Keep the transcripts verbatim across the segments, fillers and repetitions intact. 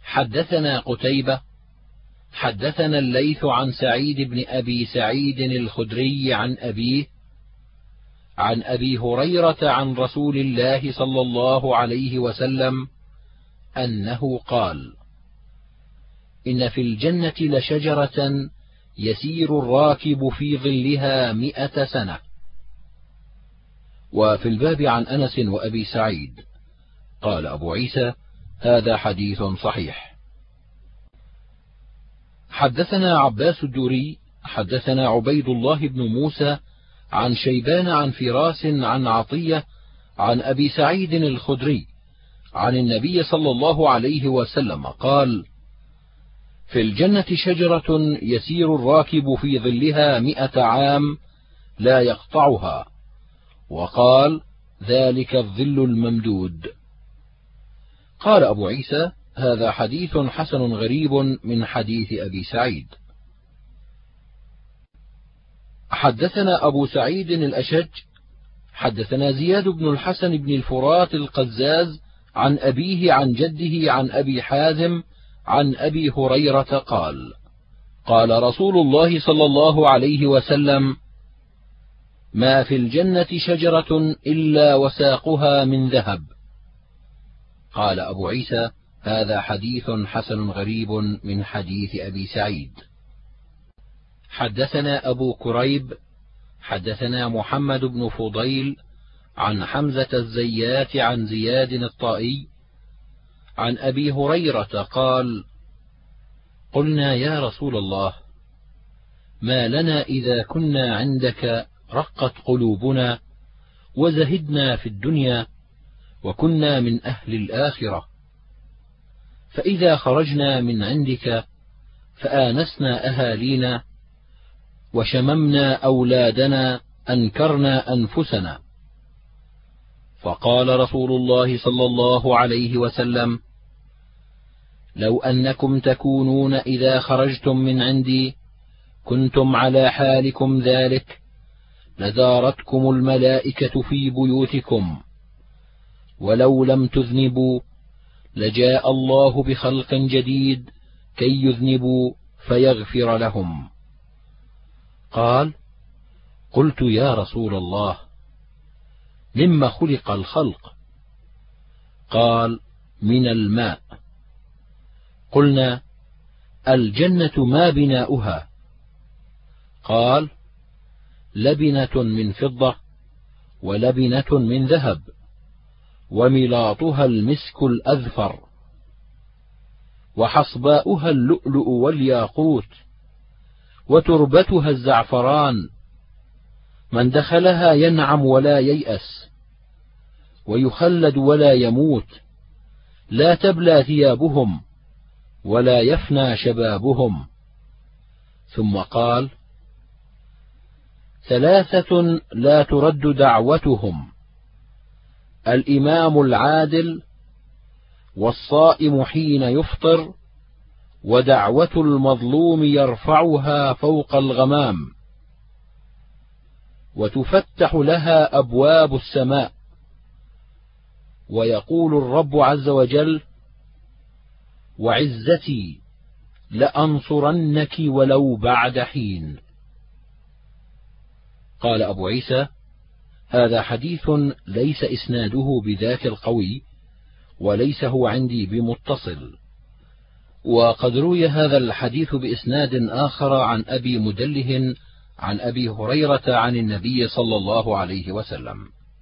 حدثنا قتيبة حدثنا الليث عن سعيد بن أبي سعيد الخدري عن أبيه عن أبي هريرة عن رسول الله صلى الله عليه وسلم أنه قال: إن في الجنة لشجرة يسير الراكب في ظلها مئة سنة. وفي الباب عن أنس وأبي سعيد. قال أبو عيسى: هذا حديث صحيح. حدثنا عباس الدوري حدثنا عبيد الله بن موسى عن شيبان عن فراس عن عطية عن أبي سعيد الخدري عن النبي صلى الله عليه وسلم قال: في الجنة شجرة يسير الراكب في ظلها مئة عام لا يقطعها، وقال: ذلك الظل الممدود. قال أبو عيسى: هذا حديث حسن غريب من حديث أبي سعيد. حدثنا أبو سعيد الأشج حدثنا زياد بن الحسن بن الفرات القزاز عن أبيه عن جده عن أبي حازم عن أبي هريرة قال: قال رسول الله صلى الله عليه وسلم: ما في الجنة شجرة إلا وساقها من ذهب. قال أبو عيسى: هذا حديث حسن غريب من حديث أبي سعيد. حدثنا أبو كريب حدثنا محمد بن فضيل عن حمزة الزيات عن زياد الطائي عن أبي هريرة قال: قلنا يا رسول الله، ما لنا إذا كنا عندك رقت قلوبنا وزهدنا في الدنيا وكنا من أهل الآخرة، فإذا خرجنا من عندك فآنسنا أهالينا وشممنا أولادنا أنكرنا أنفسنا. فقال رسول الله صلى الله عليه وسلم: لو أنكم تكونون إذا خرجتم من عندي كنتم على حالكم ذلك لزارتكم الملائكة في بيوتكم، ولو لم تذنبوا لجاء الله بخلق جديد كي يذنبوا فيغفر لهم. قال: قلت يا رسول الله، مما خلق الخلق؟ قال: من الماء. قلنا: الجنة ما بناؤها؟ قال: لبنة من فضة ولبنة من ذهب، وملاطها المسك الأذفر، وحصباؤها اللؤلؤ والياقوت، وتربتها الزعفران، من دخلها ينعم ولا ييأس ويخلد ولا يموت، لا تبلى ثيابهم ولا يفنى شبابهم. ثم قال: ثلاثة لا ترد دعوتهم: الإمام العادل، والصائم حين يفطر، ودعوة المظلوم يرفعها فوق الغمام. وتفتح لها أبواب السماء، ويقول الرب عز وجل: وعزتي لأنصرنك ولو بعد حين. قال أبو عيسى: هذا حديث ليس إسناده بذاك القوي، وليس هو عندي بمتصل، وقد روي هذا الحديث بإسناد آخر عن أبي مدله عن أبي هريرة عن النبي صلى الله عليه وسلم.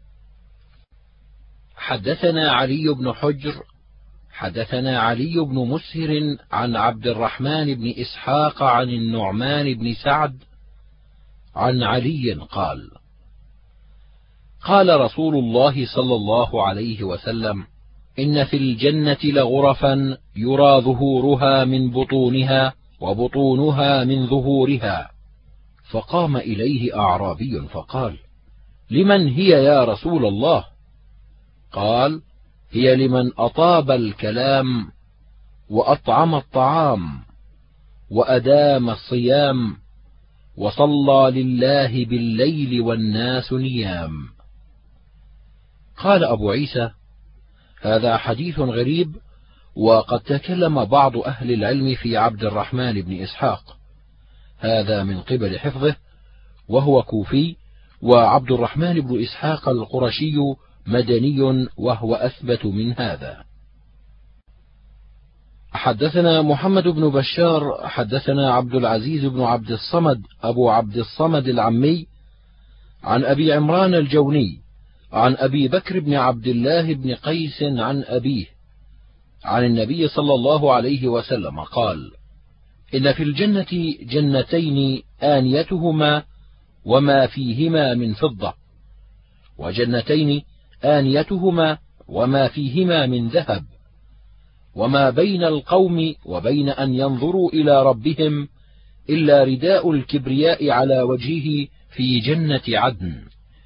حدثنا علي بن حجر حدثنا علي بن مسهر عن عبد الرحمن بن إسحاق عن النعمان بن سعد عن علي قال: قال رسول الله صلى الله عليه وسلم: إن في الجنة لغرفا يرى ظهورها من بطونها وبطونها من ظهورها. فقام إليه أعرابي فقال: لمن هي يا رسول الله؟ قال: هي لمن أطاب الكلام وأطعم الطعام وأدام الصيام وصلى لله بالليل والناس نيام. قال أبو عيسى: هذا حديث غريب، وقد تكلم بعض أهل العلم في عبد الرحمن بن إسحاق، هذا من قبل حفظه، وهو كوفي، وعبد الرحمن بن إسحاق القرشي مدني، وهو أثبت من هذا. حدثنا محمد بن بشار حدثنا عبد العزيز بن عبد الصمد أبو عبد الصمد العمي عن أبي عمران الجوني عن أبي بكر بن عبد الله بن قيس عن أبيه عن النبي صلى الله عليه وسلم قال: إن في الجنة جنتين آنيتهما وما فيهما من فضة، وجنتين آنيتهما وما فيهما من ذهب، وما بين القوم وبين أن ينظروا إلى ربهم إلا رداء الكبرياء على وجهه في جنة عدن.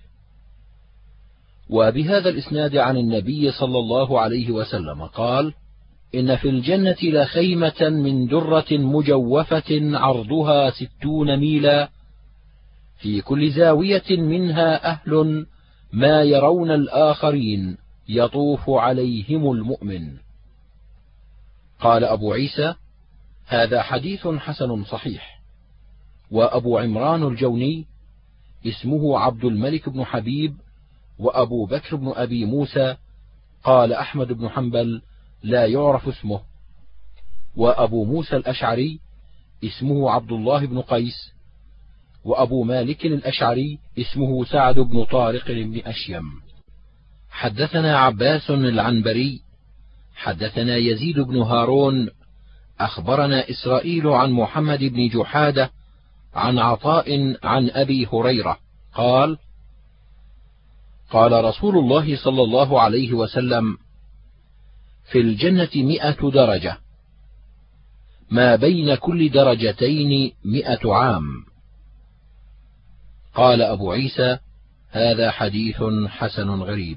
وبهذا الإسناد عن النبي صلى الله عليه وسلم قال: إن في الجنة لخيمة من درة مجوفة عرضها ستون ميلا، في كل زاوية منها أهل ما يرون الآخرين يطوف عليهم المؤمن. قال أبو عيسى: هذا حديث حسن صحيح. وأبو عمران الجوني اسمه عبد الملك بن حبيب، وأبو بكر بن أبي موسى. قال أحمد بن حنبل: لا يعرف اسمه. وأبو موسى الأشعري اسمه عبد الله بن قيس، وأبو مالك الأشعري اسمه سعد بن طارق بن أشيم. حدثنا عباس العنبري حدثنا يزيد بن هارون أخبرنا إسرائيل عن محمد بن جحادة عن عطاء عن أبي هريرة قال: قال رسول الله صلى الله عليه وسلم: في الجنة مئة درجة، ما بين كل درجتين مئة عام. قال أبو عيسى: هذا حديث حسن غريب.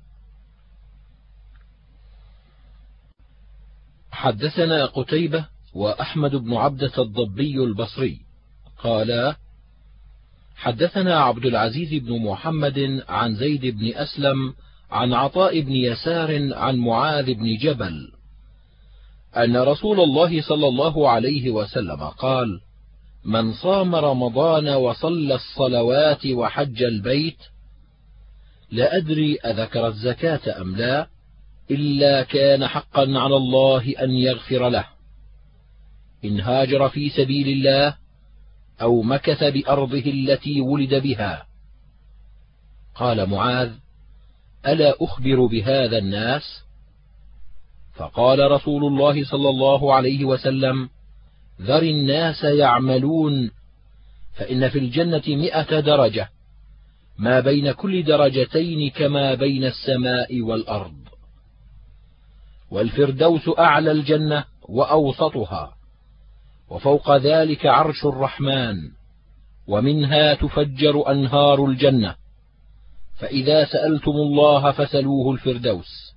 حدثنا قتيبة وأحمد بن عبدة الضبي البصري قالا: حدثنا عبد العزيز بن محمد عن زيد بن أسلم عن عطاء بن يسار عن معاذ بن جبل أن رسول الله صلى الله عليه وسلم قال: من صام رمضان وصلى الصلوات وحج البيت، لا أدري أذكر الزكاة أم لا، إلا كان حقا على الله أن يغفر له، إن هاجر في سبيل الله أو مكث بأرضه التي ولد بها. قال معاذ: ألا أخبر بهذا الناس؟ فقال رسول الله صلى الله عليه وسلم: ذر الناس يعملون، فإن في الجنة مئة درجة، ما بين كل درجتين كما بين السماء والأرض، والفردوس أعلى الجنة وأوسطها، وفوق ذلك عرش الرحمن، ومنها تفجر أنهار الجنة، فإذا سألتم الله فسلوه الفردوس.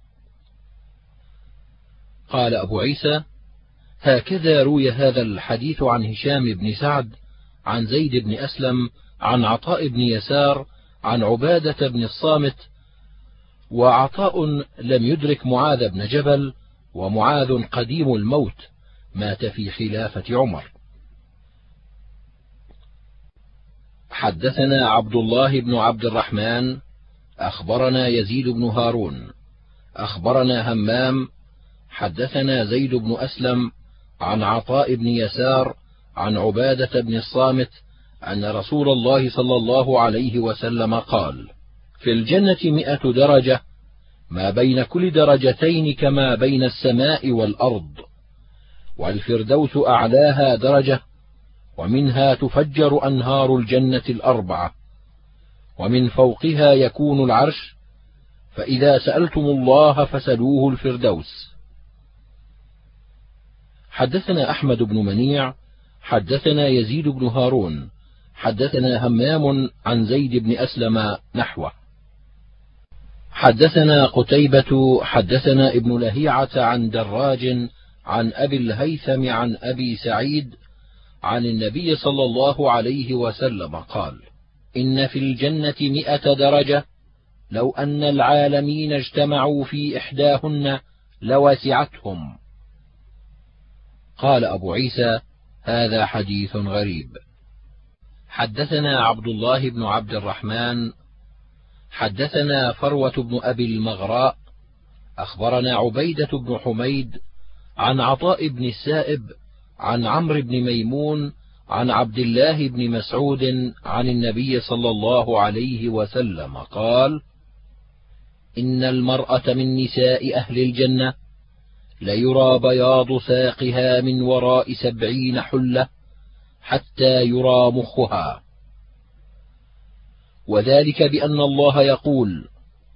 قال أبو عيسى: هكذا روي هذا الحديث عن هشام بن سعد عن زيد بن أسلم عن عطاء بن يسار عن عبادة بن الصامت. وعطاء لم يدرك معاذ بن جبل، ومعاذ قديم الموت، مات في خلافة عمر. حدثنا عبد الله بن عبد الرحمن أخبرنا يزيد بن هارون أخبرنا همام حدثنا زيد بن أسلم عن عطاء بن يسار عن عبادة بن الصامت أن رسول الله صلى الله عليه وسلم قال: في الجنة مئة درجة، ما بين كل درجتين كما بين السماء والأرض، والفردوس أعلاها درجة، ومنها تفجر أنهار الجنة الأربعة، ومن فوقها يكون العرش، فإذا سألتم الله فسلوه الفردوس. حدثنا أحمد بن منيع حدثنا يزيد بن هارون حدثنا همام عن زيد بن أسلم نحوه. حدثنا قتيبة حدثنا ابن لهيعة عن دراج عن أبي الهيثم عن أبي سعيد عن النبي صلى الله عليه وسلم قال: إن في الجنة مئة درجة، لو أن العالمين اجتمعوا في إحداهن لوسعتهم. قال أبو عيسى: هذا حديث غريب. حدثنا عبد الله بن عبد الرحمن حدثنا فروة بن أبي المغراء أخبرنا عبيدة بن حميد عن عطاء بن السائب عن عمرو بن ميمون عن عبد الله بن مسعود عن النبي صلى الله عليه وسلم قال: إن المرأة من نساء أهل الجنة ليرى بياض ساقها من وراء سبعين حلة حتى يرى مخها، وذلك بأن الله يقول: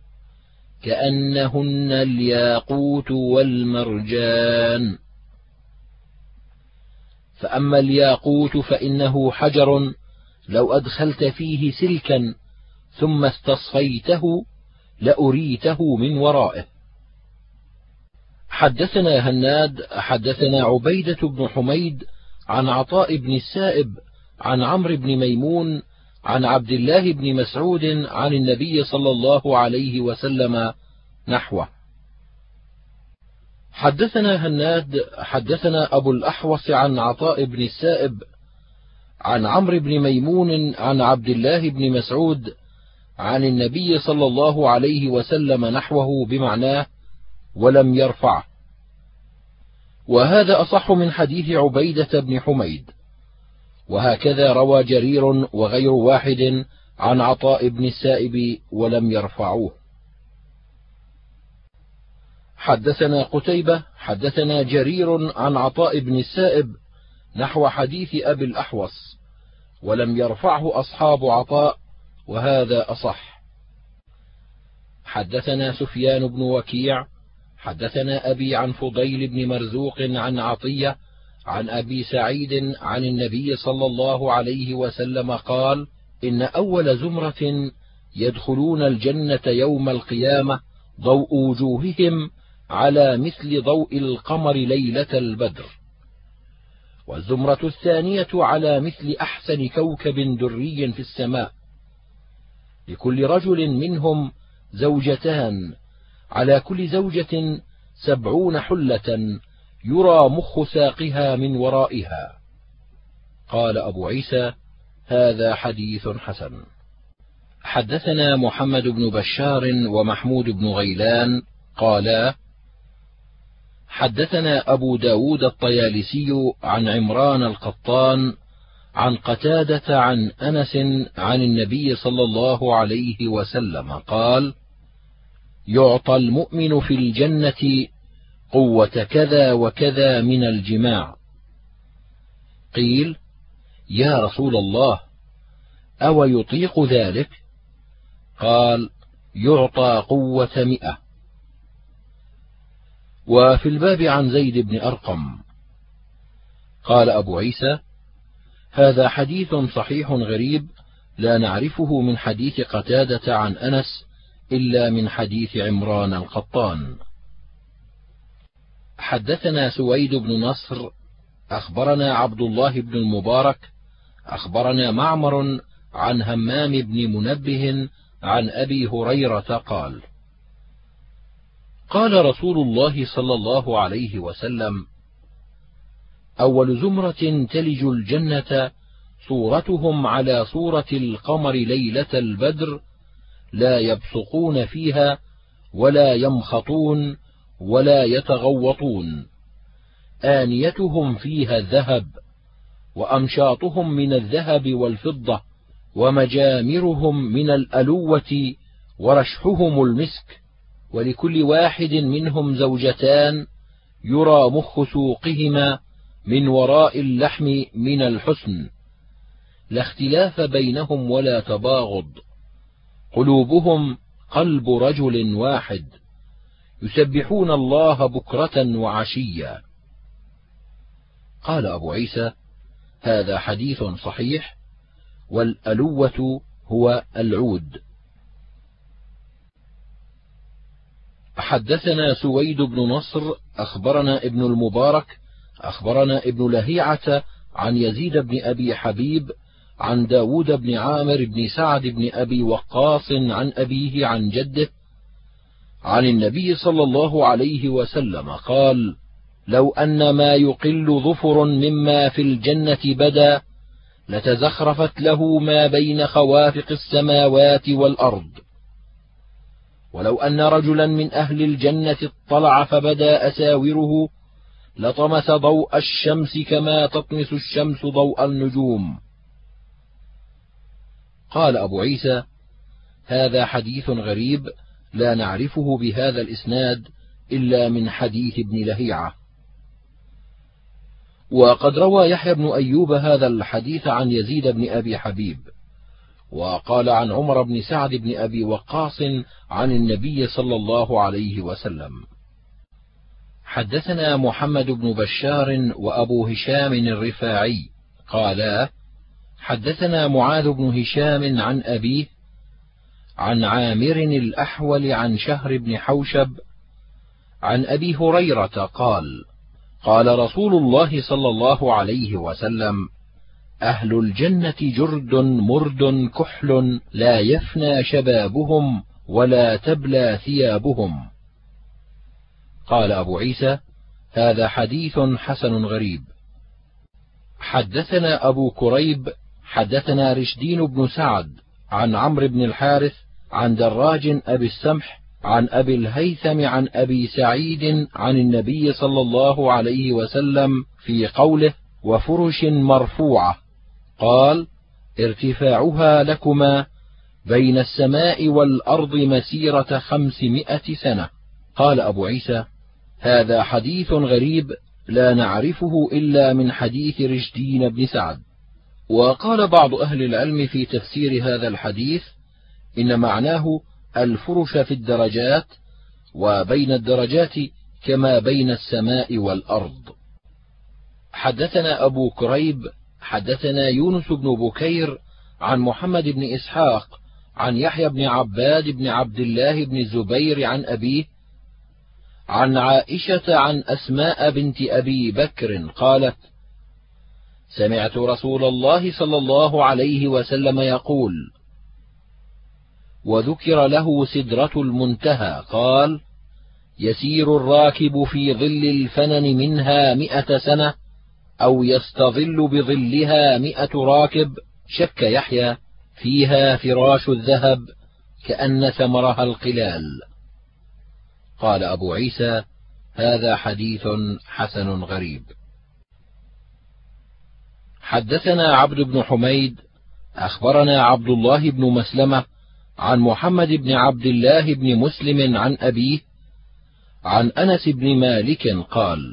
كأنهن الياقوت والمرجان. فأما الياقوت فإنه حجر لو أدخلت فيه سلكا ثم استصفيته لأريته من ورائه. حدثنا هناد حدثنا عبيدة بن حميد عن عطاء بن السائب عن عمرو بن ميمون عن عبد الله بن مسعود عن النبي صلى الله عليه وسلم نحوه. حدثنا هناد حدثنا أبو الأحوص عن عطاء بن السائب عن عمرو بن ميمون عن عبد الله بن مسعود عن النبي صلى الله عليه وسلم نحوه بمعناه ولم يرفعه، وهذا أصح من حديث عبيدة بن حميد. وهكذا روى جرير وغير واحد عن عطاء بن السائب ولم يرفعوه. حدثنا قتيبة حدثنا جرير عن عطاء بن السائب نحو حديث أبي الأحوص ولم يرفعه أصحاب عطاء، وهذا أصح. حدثنا سفيان بن وكيع حدثنا أبي عن فضيل بن مرزوق عن عطية عن أبي سعيد عن النبي صلى الله عليه وسلم قال: إن أول زمرة يدخلون الجنة يوم القيامة ضوء وجوههم على مثل ضوء القمر ليلة البدر، والزمرة الثانية على مثل أحسن كوكب دري في السماء، لكل رجل منهم زوجتان، على كل زوجة سبعون حلة يرى مخ ساقها من ورائها. قال أبو عيسى: هذا حديث حسن. حدثنا محمد بن بشار ومحمود بن غيلان قالا: حدثنا أبو داود الطيالسي عن عمران القطان عن قتادة عن أنس عن النبي صلى الله عليه وسلم قال: يعطى المؤمن في الجنة قوة كذا وكذا من الجماع. قيل: يا رسول الله، أو يطيق ذلك؟ قال: يعطى قوة مئة. وفي الباب عن زيد بن أرقم. قال أبو عيسى: هذا حديث صحيح غريب لا نعرفه من حديث قتادة عن أنس إلا من حديث عمران القطان. حدثنا سويد بن نصر أخبرنا عبد الله بن المبارك أخبرنا معمر عن همام بن منبه عن أبي هريرة قال: قال رسول الله صلى الله عليه وسلم: أول زمرة تلج الجنة صورتهم على صورة القمر ليلة البدر، لا يبصقون فيها ولا يمخطون ولا يتغوطون، آنيتهم فيها الذهب، وأمشاطهم من الذهب والفضة، ومجامرهم من الألوة، ورشحهم المسك، ولكل واحد منهم زوجتان يرى مخ سوقهما من وراء اللحم من الحسن، لا اختلاف بينهم ولا تباغض، قلوبهم قلب رجل واحد، يسبحون الله بكرة وعشيا. قال أبو عيسى: هذا حديث صحيح، والألوة هو العود. حدثنا سويد بن نصر أخبرنا ابن المبارك أخبرنا ابن لهيعة عن يزيد بن أبي حبيب عن داود بن عامر بن سعد بن أبي وقاص عن أبيه عن جده عن النبي صلى الله عليه وسلم قال: لو أن ما يقل ظفر مما في الجنة بدا لتزخرفت له ما بين خوافق السماوات والأرض. ولو أن رجلا من أهل الجنة اطلع فبدا أساوره لطمس ضوء الشمس كما تطمس الشمس ضوء النجوم. قال أبو عيسى: هذا حديث غريب لا نعرفه بهذا الإسناد إلا من حديث ابن لهيعة. وقد روى يحيى بن أيوب هذا الحديث عن يزيد بن أبي حبيب، وقال عن عمر بن سعد بن أبي وقاص عن النبي صلى الله عليه وسلم. حدثنا محمد بن بشار وأبو هشام الرفاعي قالا: حدثنا معاذ بن هشام عن أبيه عن عامر الأحول عن شهر بن حوشب عن أبي هريرة قال: قال رسول الله صلى الله عليه وسلم: أهل الجنة جرد مرد كحل لا يفنى شبابهم ولا تبلى ثيابهم. قال أبو عيسى: هذا حديث حسن غريب. حدثنا أبو كريب حدثنا رشدين بن سعد عن عمرو بن الحارث عن دراج أبي السمح عن أبي الهيثم عن أبي سعيد عن النبي صلى الله عليه وسلم في قوله: وفرش مرفوعة، قال: ارتفاعها لكما بين السماء والأرض مسيرة خمسمائة سنة. قال أبو عيسى: هذا حديث غريب لا نعرفه إلا من حديث رشدين بن سعد. وقال بعض أهل العلم في تفسير هذا الحديث إن معناه الفرش في الدرجات، وبين الدرجات كما بين السماء والأرض. حدثنا أبو كريب حدثنا يونس بن بكير عن محمد بن إسحاق عن يحيى بن عباد بن عبد الله بن الزبير عن أبيه عن عائشة عن أسماء بنت أبي بكر قالت: سمعت رسول الله صلى الله عليه وسلم يقول: وذكر له سدرة المنتهى، قال: يسير الراكب في ظل الفنن منها مئة سنة أو يستظل بظلها مئة راكب. شك يحيى: فيها فراش الذهب كأن ثمرها القلال. قال أبو عيسى: هذا حديث حسن غريب. حدثنا عبد بن حميد أخبرنا عبد الله بن مسلمة عن محمد بن عبد الله بن مسلم عن أبيه عن أنس بن مالك قال: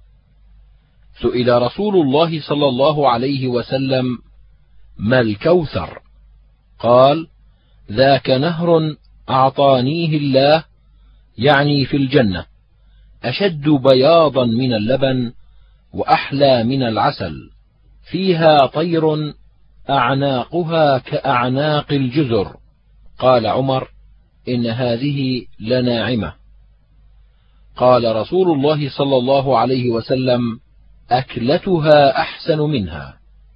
سئل رسول الله صلى الله عليه وسلم: ما الكوثر؟ قال: ذاك نهر أعطانيه الله، يعني في الجنة، أشد بياضا من اللبن وأحلى من العسل، فيها طير أعناقها كأعناق الجزر. قال عمر: إن هذه لناعمة. قال رسول الله صلى الله عليه وسلم: أكلتها أحسن منها.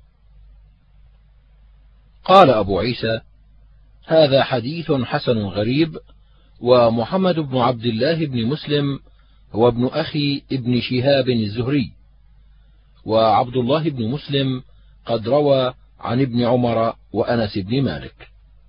قال أبو عيسى: هذا حديث حسن غريب. ومحمد بن عبد الله بن مسلم هو ابن أخي ابن شهاب الزهري، وعبد الله بن مسلم قد روى عن ابن عمر وأنس بن مالك.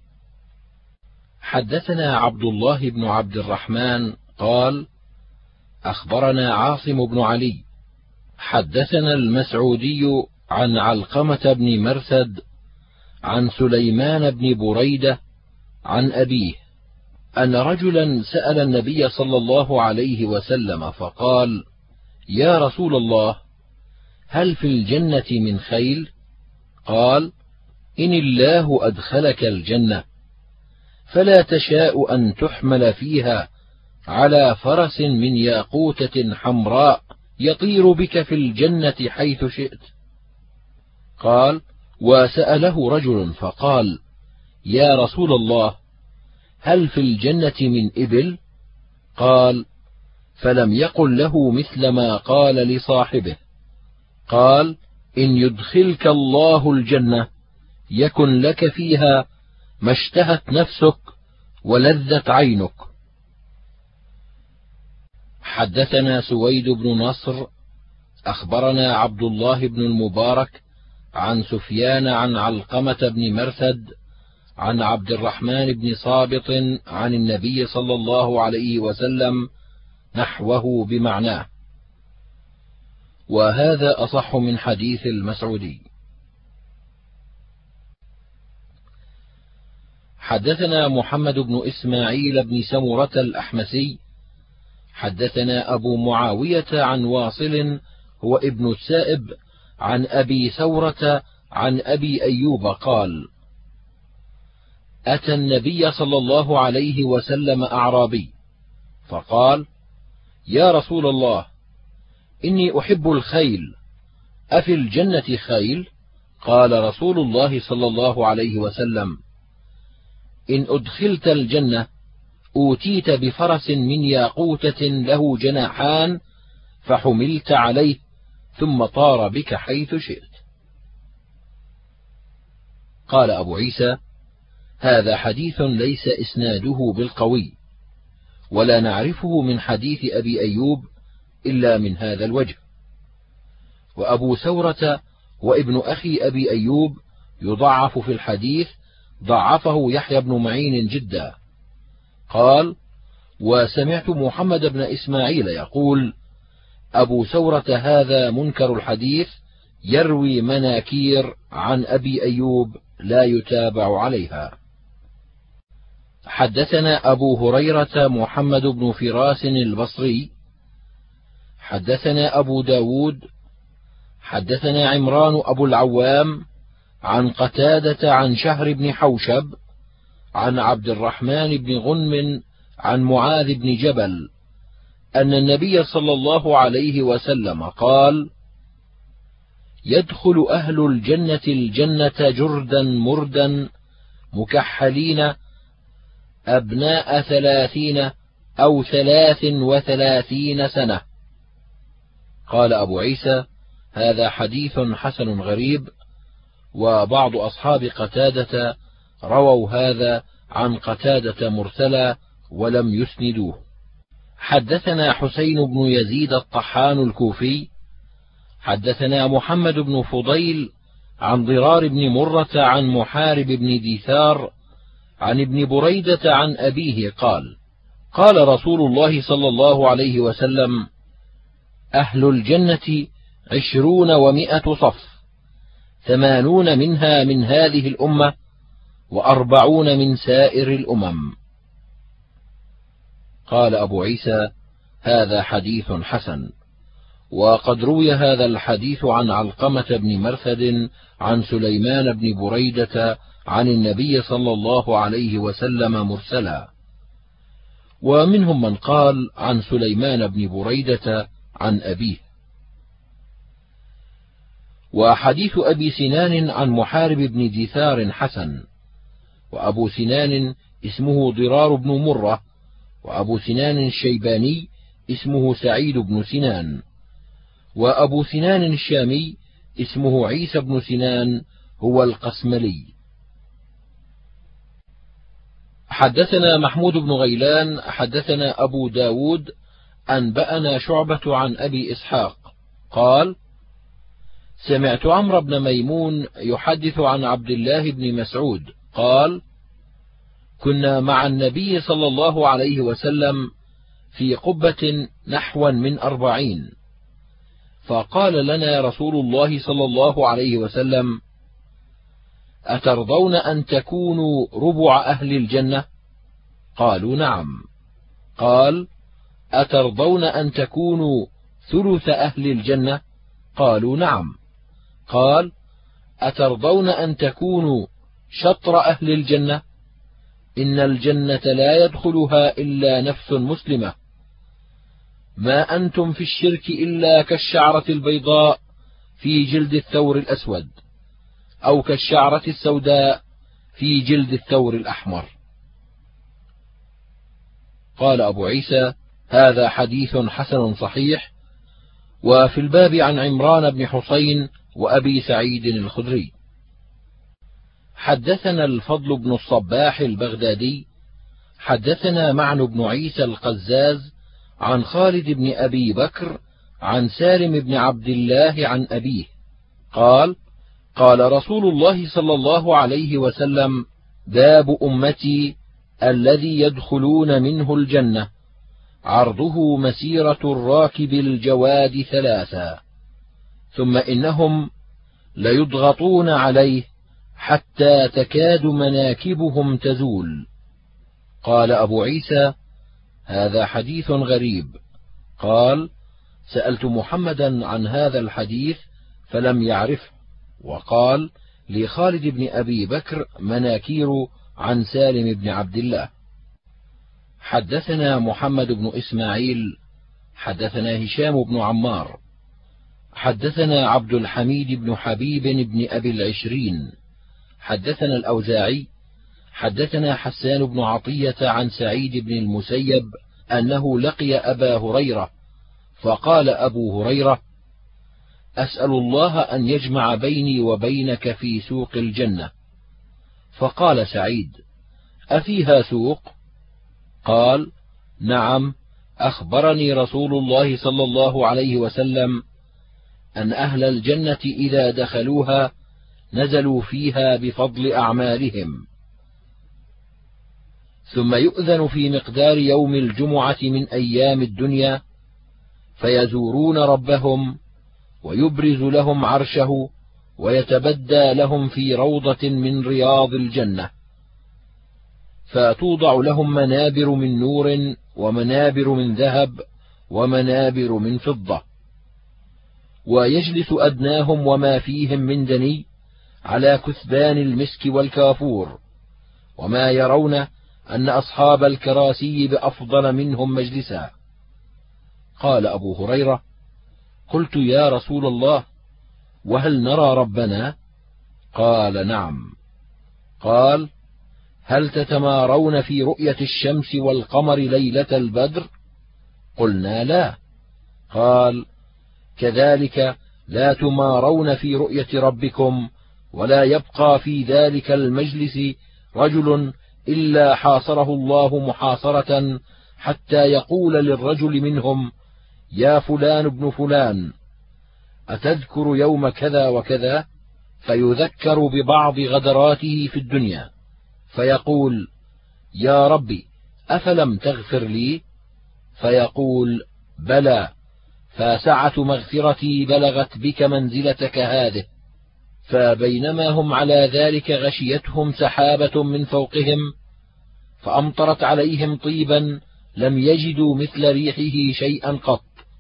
حدثنا عبد الله بن عبد الرحمن قال: أخبرنا عاصم بن علي حدثنا المسعودي عن علقمة بن مرثد عن سليمان بن بريدة عن أبيه أن رجلا سأل النبي صلى الله عليه وسلم فقال: يا رسول الله، هل في الجنة من خيل؟ قال: إن الله أدخلك الجنة فلا تشاء أن تحمل فيها على فرس من ياقوتة حمراء يطير بك في الجنة حيث شئت. قال: وسأله رجل فقال: يا رسول الله، هل في الجنة من إبل؟ قال: فلم يقل له مثل ما قال لصاحبه. قال: إن يدخلك الله الجنة يكن لك فيها ما اشتهت نفسك ولذت عينك. حدثنا سويد بن نصر أخبرنا عبد الله بن المبارك عن سفيان عن علقمة بن مرثد عن عبد الرحمن بن صابط عن النبي صلى الله عليه وسلم نحوه بمعناه، وهذا أصح من حديث المسعودي. حدثنا محمد بن إسماعيل بن سمرة الأحمسي حدثنا أبو معاوية عن واصل هو ابن السائب عن أبي ثورة عن أبي أيوب قال: أتى النبي صلى الله عليه وسلم أعرابي فقال: يا رسول الله، إني أحب الخيل، أفي الجنة خيل؟ قال رسول الله صلى الله عليه وسلم: إن أدخلت الجنة أوتيت بفرس من ياقوتة له جناحان فحملت عليه ثم طار بك حيث شئت. قال أبو عيسى: هذا حديث ليس إسناده بالقوي، ولا نعرفه من حديث أبي أيوب إلا من هذا الوجه. وأبو ثورة وابن أخي أبي أيوب يضعف في الحديث، ضعفه يحيى بن معين جدا. قال: وسمعت محمد بن إسماعيل يقول: أبو ثورة هذا منكر الحديث، يروي مناكير عن أبي أيوب لا يتابع عليها. حدثنا أبو هريرة محمد بن فراس البصري حدثنا أبو داود حدثنا عمران أبو العوام عن قتادة عن شهر بن حوشب عن عبد الرحمن بن غنم عن معاذ بن جبل أن النبي صلى الله عليه وسلم قال: يدخل أهل الجنة الجنة جردا مردا مكحلين أبناء ثلاثين أو ثلاث وثلاثين سنة. قال أبو عيسى: هذا حديث حسن غريب، وبعض أصحاب قتادة رووا هذا عن قتادة مرسلا ولم يسندوه. حدثنا حسين بن يزيد الطحان الكوفي حدثنا محمد بن فضيل عن ضرار بن مرة عن محارب بن ديثار عن ابن بريدة عن أبيه قال: قال رسول الله صلى الله عليه وسلم: أهل الجنة عشرون ومائة صف، ثمانون منها من هذه الأمة، وأربعون من سائر الأمم. قال أبو عيسى: هذا حديث حسن. وقد روي هذا الحديث عن علقمة بن مرثد عن سليمان بن بريدة عن النبي صلى الله عليه وسلم مرسلا، ومنهم من قال عن سليمان بن بريدة عن أبيه. وحديث أبي سنان عن محارب بن ديثار حسن، وأبو سنان اسمه ضرار بن مرة، وأبو سنان الشيباني اسمه سعيد بن سنان، وأبو سنان الشامي اسمه عيسى بن سنان هو القسملي. حدثنا محمود بن غيلان حدثنا أبو داود أنبأنا شعبة عن أبي إسحاق قال: سمعت عمرو بن ميمون يحدث عن عبد الله بن مسعود قال: كنا مع النبي صلى الله عليه وسلم في قبة نحوا من أربعين، فقال لنا رسول الله صلى الله عليه وسلم: أترضون أن تكونوا ربع أهل الجنة؟ قالوا: نعم. قال: أترضون أن تكونوا ثلث أهل الجنة؟ قالوا: نعم. قال: أترضون أن تكونوا شطر أهل الجنة؟ إن الجنة لا يدخلها إلا نفس مسلمة، ما أنتم في الشرك إلا كالشعرة البيضاء في جلد الثور الأسود، أو كالشعرة السوداء في جلد الثور الأحمر. قال أبو عيسى: هذا حديث حسن صحيح. وفي الباب عن عمران بن حسين وأبي سعيد الخدري. حدثنا الفضل بن الصباح البغدادي حدثنا معن بن عيسى القزاز عن خالد بن أبي بكر عن سالم بن عبد الله عن أبيه قال: قال رسول الله صلى الله عليه وسلم: باب أمتي الذي يدخلون منه الجنة عرضه مسيرة الراكب الجواد ثلاثا، ثم إنهم ليضغطون عليه حتى تكاد مناكبهم تزول. قال أبو عيسى: هذا حديث غريب. قال: سألت محمدا عن هذا الحديث فلم يعرفه، وقال: لخالد بن أبي بكر مناكير عن سالم بن عبد الله. حدثنا محمد بن إسماعيل حدثنا هشام بن عمار حدثنا عبد الحميد بن حبيب بن أبي العشرين حدثنا الأوزاعي حدثنا حسان بن عطية عن سعيد بن المسيب أنه لقي أبا هريرة فقال أبو هريرة: أسأل الله أن يجمع بيني وبينك في سوق الجنة. فقال سعيد: أفيها سوق؟ قال: نعم، أخبرني رسول الله صلى الله عليه وسلم أن أهل الجنة إذا دخلوها نزلوا فيها بفضل أعمالهم، ثم يؤذن في مقدار يوم الجمعة من أيام الدنيا فيزورون ربهم ويبرز لهم عرشه ويتبدى لهم في روضة من رياض الجنة، فتوضع لهم منابر من نور ومنابر من ذهب ومنابر من فضة، ويجلس أدناهم وما فيهم من دني على كثبان المسك والكافور، وما يرون أن أصحاب الكراسي بأفضل منهم مجلسا. قال أبو هريرة: قلت يا رسول الله، وهل نرى ربنا؟ قال: نعم. قال: هل تتمارون في رؤية الشمس والقمر ليلة البدر؟ قلنا: لا. قال: كذلك لا تمارون في رؤية ربكم، ولا يبقى في ذلك المجلس رجل إلا حاصره الله محاصرة حتى يقول للرجل منهم: يا فلان ابن فلان، أتذكر يوم كذا وكذا؟ فيذكر ببعض غدراته في الدنيا، فيقول: يا ربي، أفلم تغفر لي؟ فيقول: بلى، فسعة مغفرتي بلغت بك منزلتك هذه. فبينما هم على ذلك غشيتهم سحابة من فوقهم فأمطرت عليهم طيبا لم يجدوا مثل ريحه شيئا قط.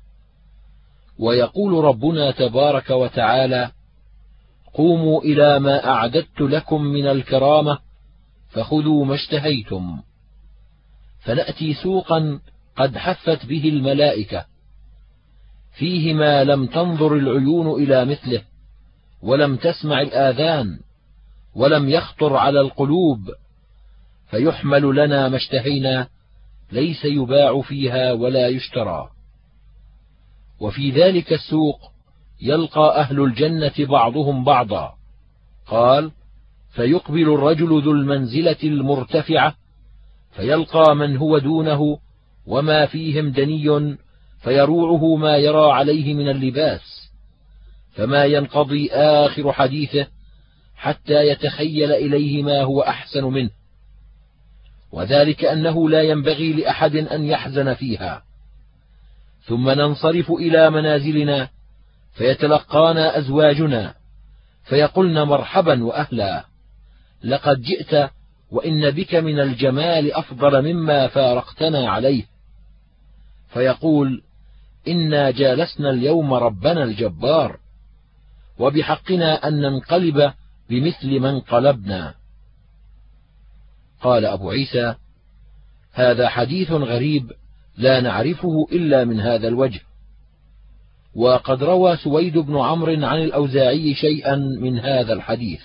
ويقول ربنا تبارك وتعالى: قوموا إلى ما أعددت لكم من الكرامة فخذوا ما اشتهيتم. فنأتي سوقا قد حفت به الملائكة، فيه ما لم تنظر العيون إلى مثله، ولم تسمع الآذان، ولم يخطر على القلوب، فيحمل لنا ما اشتهينا، ليس يباع فيها ولا يشترى. وفي ذلك السوق يلقى أهل الجنة بعضهم بعضا. قال: فيقبل الرجل ذو المنزلة المرتفعة فيلقى من هو دونه وما فيهم دني، فيروعه ما يرى عليه من اللباس، فما ينقضي آخر حديثه حتى يتخيل إليه ما هو أحسن منه، وذلك أنه لا ينبغي لأحد أن يحزن فيها. ثم ننصرف إلى منازلنا فيتلقانا أزواجنا فيقولن: مرحبا وأهلا، لقد جئت وإن بك من الجمال أفضل مما فارقتنا عليه. فيقول: إنا جالسنا اليوم ربنا الجبار، وبحقنا أن ننقلب بمثل من انقلبنا. قال أبو عيسى: هذا حديث غريب لا نعرفه إلا من هذا الوجه. وقد روى سويد بن عمرو عن الأوزاعي شيئا من هذا الحديث.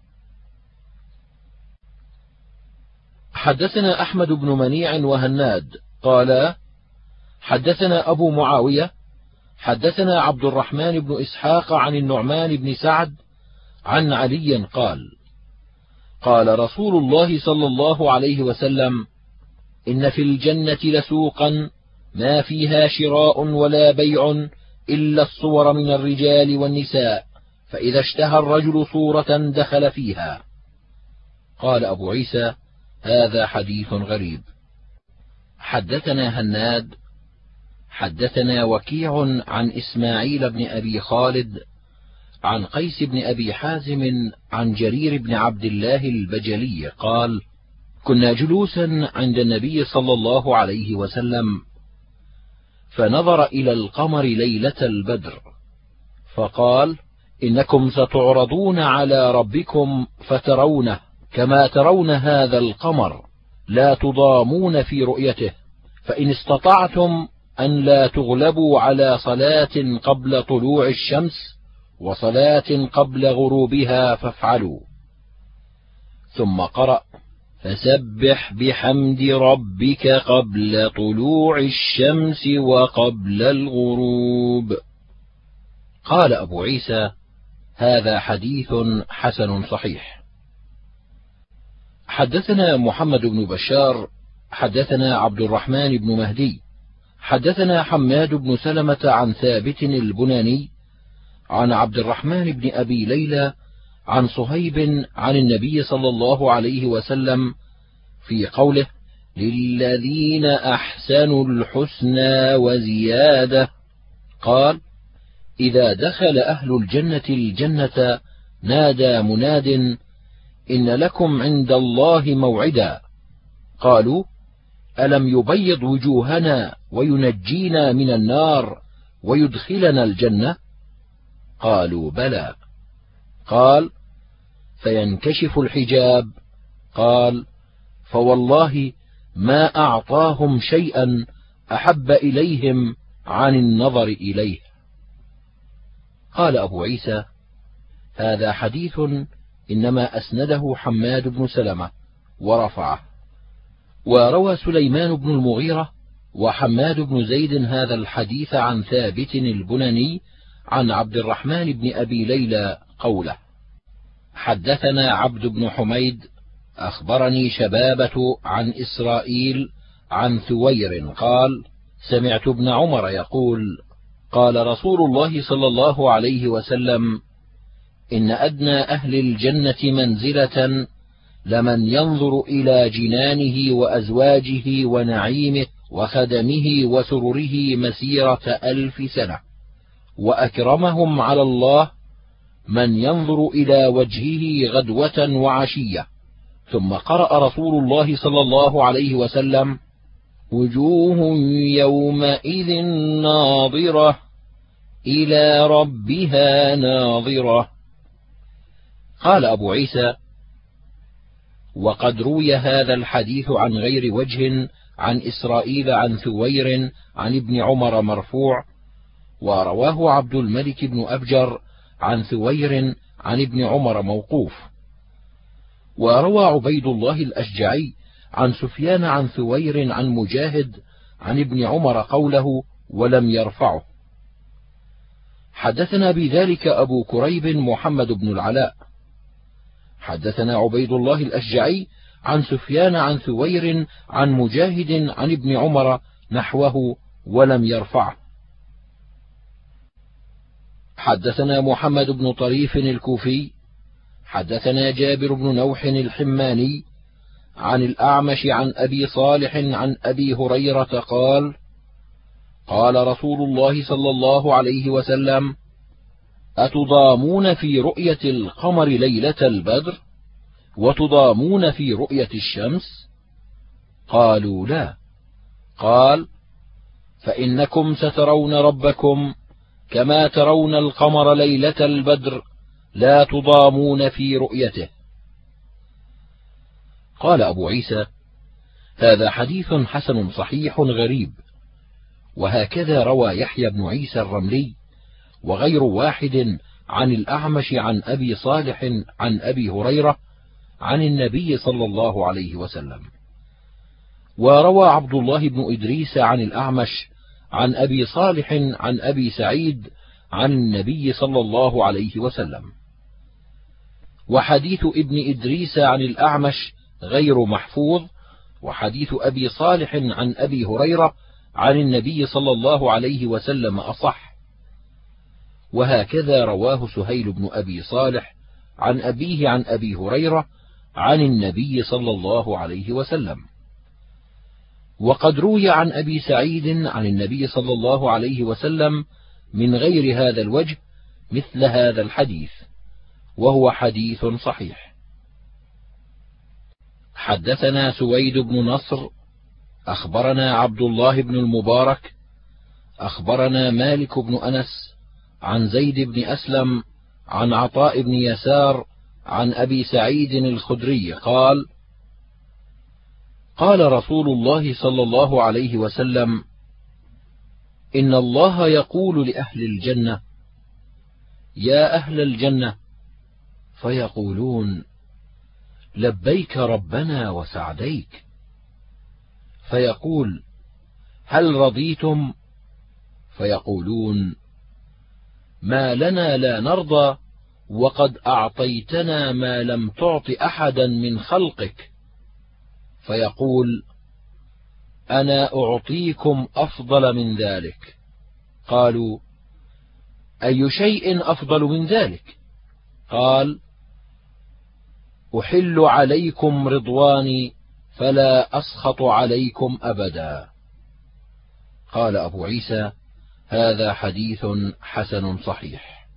حدثنا أحمد بن منيع وهناد قال: حدثنا أبو معاوية حدثنا عبد الرحمن بن إسحاق عن النعمان بن سعد عن علي قال: قال رسول الله صلى الله عليه وسلم: إن في الجنة لسوقا ما فيها شراء ولا بيع إلا الصور من الرجال والنساء، فإذا اشتهى الرجل صورة دخل فيها. قال أبو عيسى: هذا حديث غريب. حدثنا هناد حدثنا وكيع عن إسماعيل بن أبي خالد عن قيس بن أبي حازم عن جرير بن عبد الله البجلي قال: كنا جلوسا عند النبي صلى الله عليه وسلم، فنظر إلى القمر ليلة البدر فقال: إنكم ستعرضون على ربكم فترونه كما ترون هذا القمر، لا تضامون في رؤيته، فإن استطعتم أن لا تغلبوا على صلاة قبل طلوع الشمس وصلاة قبل غروبها فافعلوا. ثم قرأ: فسبح بحمد ربك قبل طلوع الشمس وقبل الغروب. قال أبو عيسى: هذا حديث حسن صحيح. حدثنا محمد بن بشار حدثنا عبد الرحمن بن مهدي حدثنا حماد بن سلمة عن ثابت البناني عن عبد الرحمن بن أبي ليلى عن صهيب عن النبي صلى الله عليه وسلم في قوله: للذين أحسنوا الحسنى وزيادة، قال: إذا دخل أهل الجنة الجنة نادى مناد: إن لكم عند الله موعدا. قالوا: ألم يبيض وجوهنا وينجينا من النار ويدخلنا الجنة؟ قالوا: بلى. قال: فينكشف الحجاب. قال: فوالله ما أعطاهم شيئا أحب إليهم عن النظر إليه. قال أبو عيسى: هذا حديث إنما أسنده حماد بن سلمة ورفعه. وروى سليمان بن المغيرة وحماد بن زيد هذا الحديث عن ثابت البناني عن عبد الرحمن بن أبي ليلى قوله: حدثنا عبد بن حميد أخبرني شبابة عن إسرائيل عن ثوير قال: سمعت ابن عمر يقول: قال رسول الله صلى الله عليه وسلم: إن أدنى أهل الجنة منزلة لمن ينظر إلى جنانه وأزواجه ونعيمه وخدمه وسرره مسيرة ألف سنة، وأكرمهم على الله من ينظر إلى وجهه غدوة وعشية. ثم قرأ رسول الله صلى الله عليه وسلم: وجوه يومئذ ناظرة إلى ربها ناظرة. قال أبو عيسى: وقد روي هذا الحديث عن غير وجه عن إسرائيل عن ثوير عن ابن عمر مرفوع، ورواه عبد الملك بن أبجر عن ثوير عن ابن عمر موقوف. وروى عبيد الله الأشجعي عن سفيان عن ثوير عن مجاهد عن ابن عمر قوله ولم يرفعه. حدثنا بذلك أبو كريب محمد بن العلاء حدثنا عبيد الله الأشجعي عن سفيان عن ثوير عن مجاهد عن ابن عمر نحوه ولم يرفعه. حدثنا محمد بن طريف الكوفي حدثنا جابر بن نوح الحماني عن الأعمش عن أبي صالح عن أبي هريرة قال: قال رسول الله صلى الله عليه وسلم: أتضامون في رؤية القمر ليلة البدر وتضامون في رؤية الشمس؟ قالوا: لا. قال: فإنكم سترون ربكم كما ترون القمر ليلة البدر لا تضامون في رؤيته. قال أبو عيسى: هذا حديث حسن صحيح غريب. وهكذا روى يحيى بن عيسى الرملي وغير واحد عن الأعمش عن أبي صالح عن أبي هريرة عن النبي صلى الله عليه وسلم. وروى عبد الله بن إدريس عن الأعمش عن أبي صالح عن أبي سعيد عن النبي صلى الله عليه وسلم. وحديث ابن إدريس عن الأعمش غير محفوظ، وحديث أبي صالح عن أبي هريرة عن النبي صلى الله عليه وسلم أصح. وهكذا رواه سهيل بن أبي صالح عن أبيه عن أبي هريرة عن النبي صلى الله عليه وسلم. وقد روي عن أبي سعيد عن النبي صلى الله عليه وسلم من غير هذا الوجه مثل هذا الحديث، وهو حديث صحيح. حدثنا سويد بن نصر أخبرنا عبد الله بن المبارك أخبرنا مالك بن أنس عن زيد بن أسلم عن عطاء بن يسار عن أبي سعيد الخدري قال: قال رسول الله صلى الله عليه وسلم: إن الله يقول لأهل الجنة: يا أهل الجنة، فيقولون: لبيك ربنا وسعديك. فيقول: هل رضيتم؟ فيقولون: ما لنا لا نرضى، وقد أعطيتنا ما لم تعط أحدا من خلقك. فيقول: أنا أعطيكم أفضل من ذلك. قالوا: أي شيء أفضل من ذلك؟ قال: أحل عليكم رضواني فلا أسخط عليكم أبدا. قال أبو عيسى: هذا حديث حسن صحيح.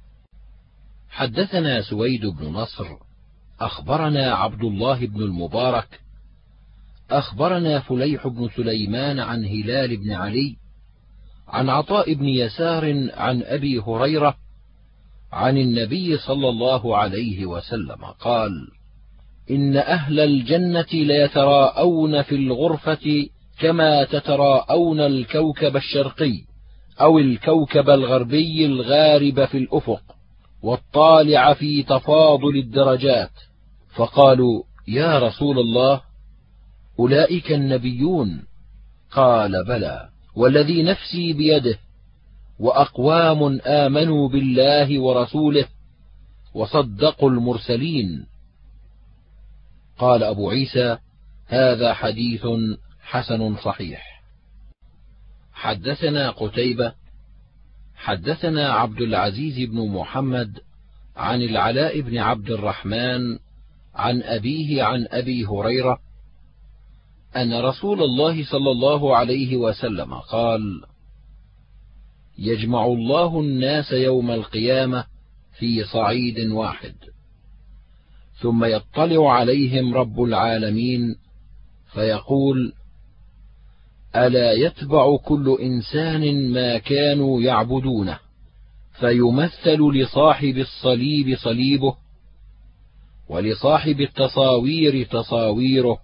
حدثنا سويد بن نصر أخبرنا عبد الله بن المبارك أخبرنا فليح بن سليمان عن هلال بن علي عن عطاء بن يسار عن أبي هريرة عن النبي صلى الله عليه وسلم قال: إن أهل الجنة ليتراءون في الغرفة كما تتراءون الكوكب الشرقي أو الكوكب الغربي الغارب في الأفق والطالع في تفاضل الدرجات. فقالوا: يا رسول الله، أولئك النبيون؟ قال: بلى، والذي نفسي بيده، وأقوام آمنوا بالله ورسوله وصدقوا المرسلين. قال أبو عيسى: هذا حديث حسن صحيح. حدثنا قتيبة حدثنا عبد العزيز بن محمد عن العلاء بن عبد الرحمن عن أبيه عن أبي هريرة أن رسول الله صلى الله عليه وسلم قال: يجمع الله الناس يوم القيامة في صعيد واحد، ثم يطلع عليهم رب العالمين فيقول: ألا يتبع كل إنسان ما كانوا يعبدونه؟ فيمثل لصاحب الصليب صليبه، ولصاحب التصاوير تصاويره،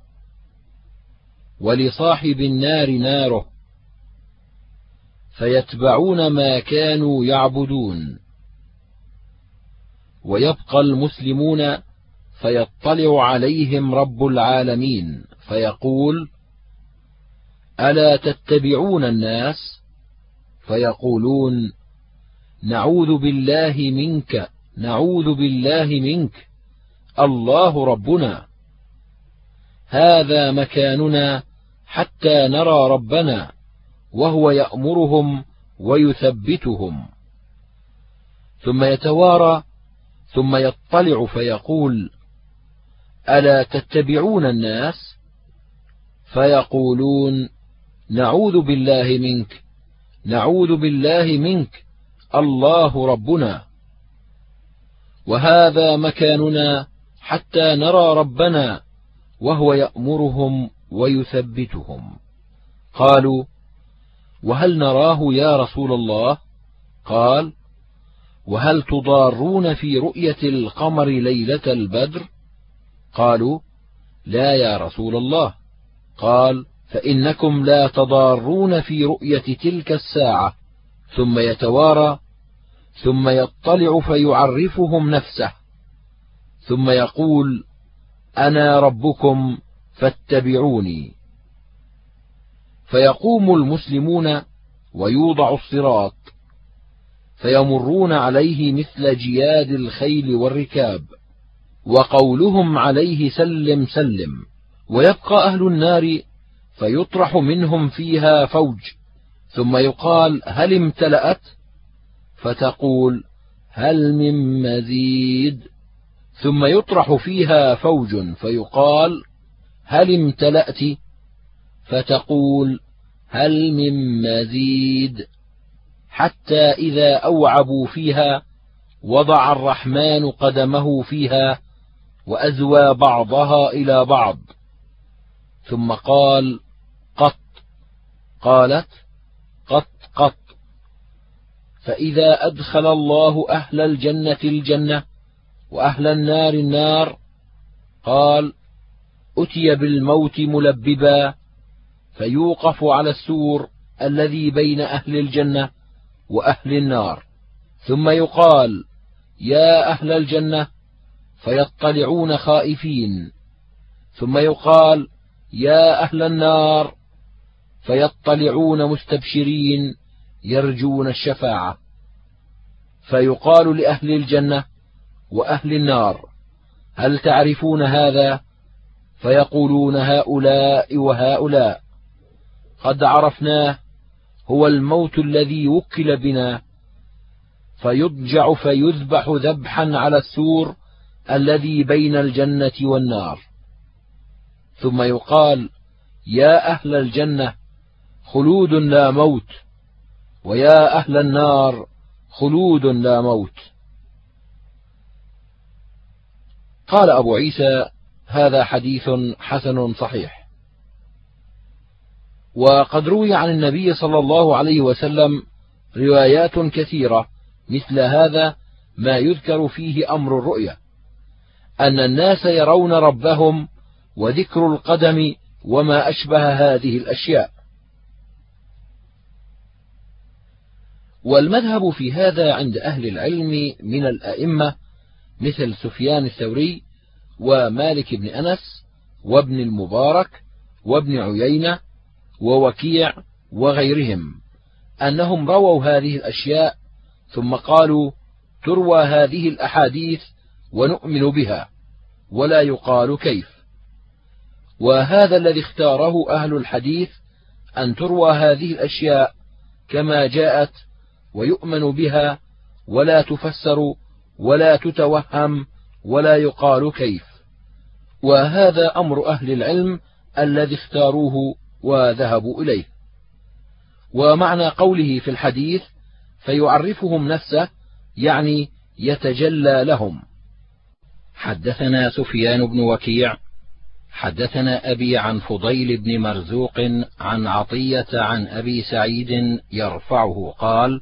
ولصاحب النار ناره، فيتبعون ما كانوا يعبدون. ويبقى المسلمون فيطلع عليهم رب العالمين فيقول: ألا تتبعون الناس؟ فيقولون: نعوذ بالله منك، نعوذ بالله منك، الله ربنا، هذا مكاننا حتى نرى ربنا، وهو يأمرهم ويثبتهم. ثم يتوارى ثم يطلع فيقول: ألا تتبعون الناس؟ فيقولون: نعوذ بالله منك، نعوذ بالله منك، الله ربنا، وهذا مكاننا حتى نرى ربنا، وهو يأمرهم ويثبتهم. قالوا: وهل نراه يا رسول الله؟ قال: وهل تضارون في رؤية القمر ليلة البدر؟ قالوا: لا يا رسول الله. قال: فإنكم لا تضارون في رؤية تلك الساعة. ثم يتوارى ثم يطلع فيعرفهم نفسه، ثم يقول: أنا ربكم فاتبعوني. فيقوم المسلمون ويوضع الصراط، فيمرون عليه مثل جياد الخيل والركاب، وقولهم عليه: سلم سلم. ويبقى أهل النار فيطرح منهم فيها فوج، ثم يقال: هل امتلأت؟ فتقول: هل من مزيد؟ ثم يطرح فيها فوج فيقال: هل امتلأت؟ فتقول: هل من مزيد؟ حتى إذا أوعبوا فيها وضع الرحمن قدمه فيها وأزوى بعضها إلى بعض، ثم قال: قط. قالت: قط قط. فإذا أدخل الله أهل الجنة الجنة وأهل النار النار، قال: أتي بالموت ملببا، فيوقف على السور الذي بين أهل الجنة وأهل النار، ثم يقال: يا أهل الجنة، فيطلعون خائفين، ثم يقال: يا أهل النار، فيطلعون مستبشرين يرجون الشفاعة، فيقال لأهل الجنة وأهل النار: هل تعرفون هذا؟ فيقولون هؤلاء وهؤلاء: قد عرفناه، هو الموت الذي وكل بنا، فيضجع فيذبح ذبحا على السور الذي بين الجنة والنار، ثم يقال: يا أهل الجنة، خلود لا موت، ويا أهل النار، خلود لا موت. قال أبو عيسى: هذا حديث حسن صحيح. وقد روي عن النبي صلى الله عليه وسلم روايات كثيرة مثل هذا، ما يذكر فيه أمر الرؤيا، أن الناس يرون ربهم، وذكر القدم وما أشبه هذه الأشياء. والمذهب في هذا عند أهل العلم من الأئمة مثل سفيان الثوري ومالك بن أنس وابن المبارك وابن عيينة ووكيع وغيرهم، أنهم رووا هذه الأشياء ثم قالوا: تروى هذه الأحاديث ونؤمن بها، ولا يقال كيف. وهذا الذي اختاره أهل الحديث، أن تروى هذه الأشياء كما جاءت ويؤمن بها، ولا تفسر ولا تتوهم ولا يقال كيف. وهذا أمر أهل العلم الذي اختاروه وذهبوا إليه. ومعنى قوله في الحديث: فيعرفهم نفسه، يعني يتجلى لهم. حدثنا سفيان بن وكيع حدثنا أبي عن فضيل بن مرزوق عن عطية عن أبي سعيد يرفعه قال: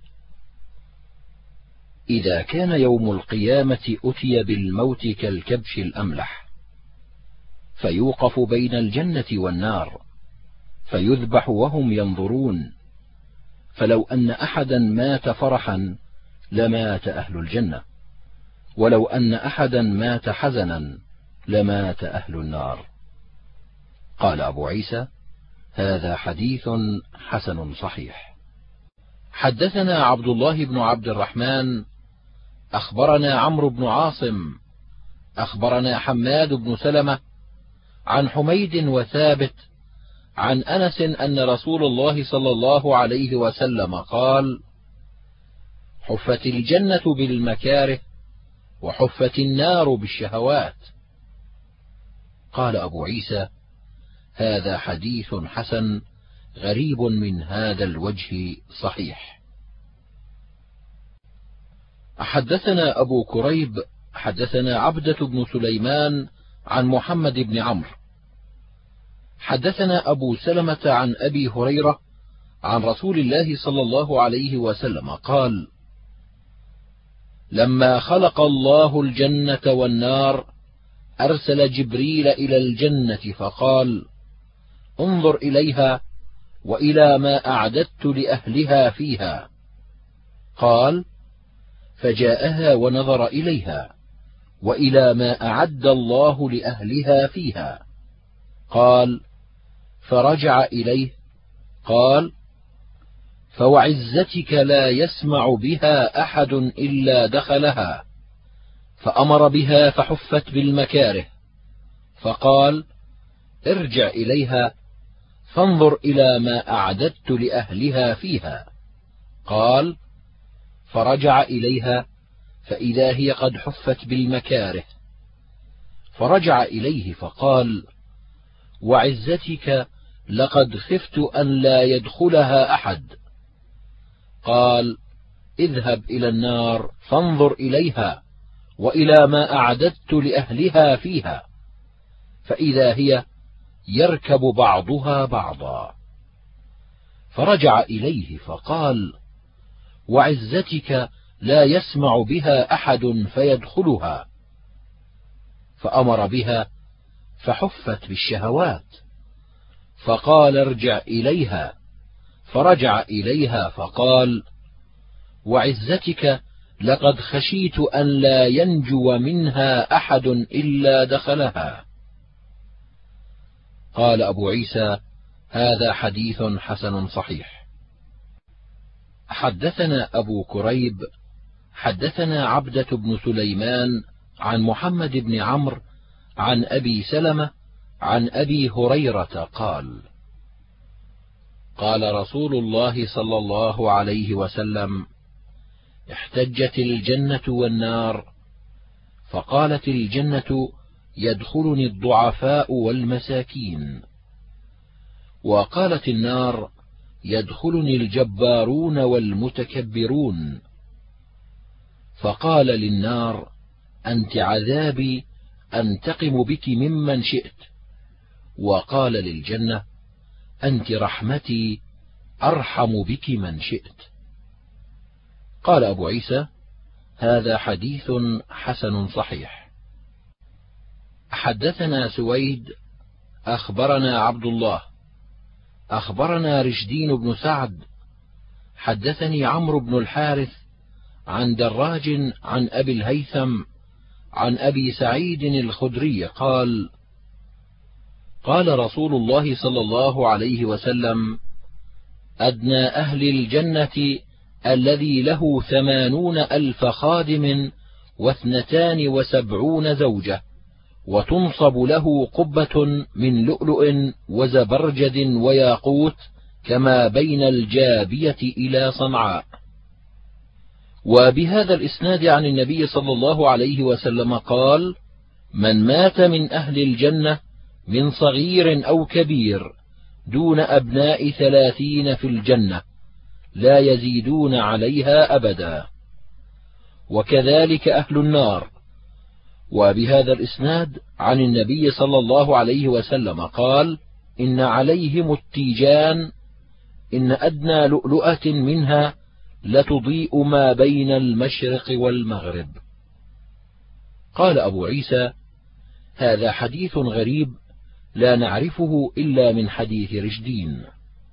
إذا كان يوم القيامة أتي بالموت كالكبش الأملح، فيوقف بين الجنة والنار، فيذبح وهم ينظرون، فلو أن أحدا مات فرحا لمات أهل الجنة، ولو أن أحدا مات حزنا لمات أهل النار. قال أبو عيسى: هذا حديث حسن صحيح. حدثنا عبد الله بن عبد الرحمن أخبرنا عمرو بن عاصم أخبرنا حماد بن سلمة عن حميد وثابت عن أنس أن رسول الله صلى الله عليه وسلم قال: حفت الجنة بالمكاره، وحفت النار بالشهوات. قال أبو عيسى: هذا حديث حسن غريب من هذا الوجه صحيح. حدثنا أبو كريب حدثنا عبدة بن سليمان عن محمد بن عمرو حدثنا أبو سلمة عن أبي هريرة عن رسول الله صلى الله عليه وسلم قال: لما خلق الله الجنة والنار أرسل جبريل إلى الجنة فقال: انظر إليها وإلى ما أعددت لأهلها فيها. قال: فجاءها ونظر إليها وإلى ما أعد الله لأهلها فيها. قال: فرجع إليه قال: فوعزتك لا يسمع بها أحد إلا دخلها، فأمر بها فحفت بالمكاره، فقال: ارجع إليها، فانظر إلى ما أعددت لأهلها فيها. قال: فرجع إليها فإذا هي قد حفت بالمكاره. فرجع إليه فقال: وعزتك لقد خفت أن لا يدخلها أحد. قال: اذهب إلى النار فانظر إليها وإلى ما أعددت لأهلها فيها، فإذا هي يركب بعضها بعضا. فرجع إليه فقال: وعزتك لا يسمع بها أحد فيدخلها. فأمر بها فحفت بالشهوات. فقال: ارجع إليها. فرجع إليها فقال: وعزتك لقد خشيت أن لا ينجو منها أحد إلا دخلها. قال أبو عيسى: هذا حديث حسن صحيح. حدثنا أبو كريب حدثنا عبدة بن سليمان عن محمد بن عمرو عن أبي سلمة عن أبي هريرة قال: قال رسول الله صلى الله عليه وسلم: احتجت الجنة والنار، فقالت الجنة: يدخلني الضعفاء والمساكين، وقالت النار: يدخلني الجبارون والمتكبرون. فقال للنار: أنت عذابي أنتقم بك ممن شئت. وقال للجنة: أنت رحمتي أرحم بك من شئت. قال أبو عيسى: هذا حديث حسن صحيح. حدثنا سويد أخبرنا عبد الله أخبرنا رشدين بن سعد حدثني عمرو بن الحارث عن دراج عن أبي الهيثم عن أبي سعيد الخدري قال: قال رسول الله صلى الله عليه وسلم: أدنى أهل الجنة الذي له ثمانون ألف خادم واثنتان وسبعون زوجة، وتنصب له قبة من لؤلؤ وزبرجد وياقوت كما بين الجابية إلى صنعاء. وبهذا الإسناد عن النبي صلى الله عليه وسلم قال: من مات من أهل الجنة من صغير أو كبير دون أبناء ثلاثين في الجنة لا يزيدون عليها أبدا، وكذلك أهل النار. وبهذا الإسناد عن النبي صلى الله عليه وسلم قال: إن عليهم التيجان، إن أدنى لؤلؤة منها لتضيء ما بين المشرق والمغرب. قال أبو عيسى: هذا حديث غريب لا نعرفه إلا من حديث رشدين.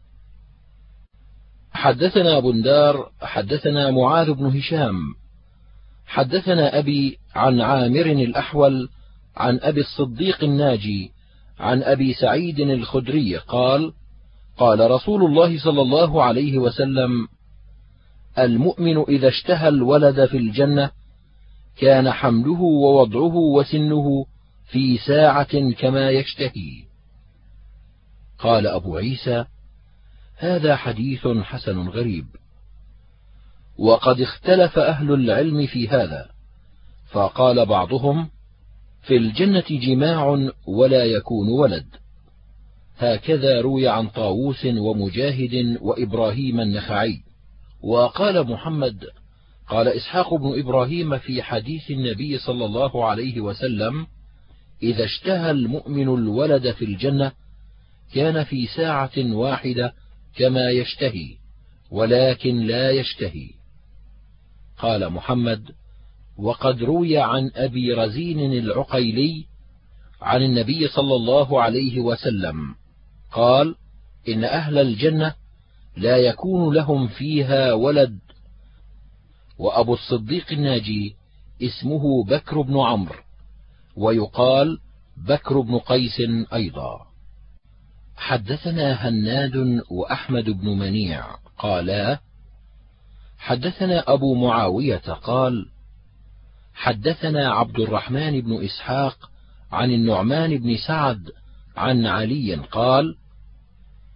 حدثنا بندار حدثنا معاذ بن هشام حدثنا أبي عن عامر الأحول عن أبي الصديق الناجي عن أبي سعيد الخدري قال: قال رسول الله صلى الله عليه وسلم: المؤمن إذا اشتهى الولد في الجنة كان حمله ووضعه وسنه في ساعة كما يشتهي. قال أبو عيسى: هذا حديث حسن غريب. وقد اختلف أهل العلم في هذا، فقال بعضهم: في الجنة جماع ولا يكون ولد. هكذا روي عن طاووس ومجاهد وإبراهيم النخعي. وقال محمد: قال إسحاق بن إبراهيم في حديث النبي صلى الله عليه وسلم: إذا اشتهى المؤمن الولد في الجنة كان في ساعة واحدة كما يشتهي، ولكن لا يشتهي. قال محمد: وقد روي عن أبي رزين العقيلي عن النبي صلى الله عليه وسلم قال: إن أهل الجنة لا يكون لهم فيها ولد. وأبو الصديق الناجي اسمه بكر بن عمرو، ويقال بكر بن قيس أيضا. حدثنا هناد وأحمد بن منيع قالا: حدثنا أبو معاوية قال: حدثنا عبد الرحمن بن إسحاق عن النعمان بن سعد عن علي قال: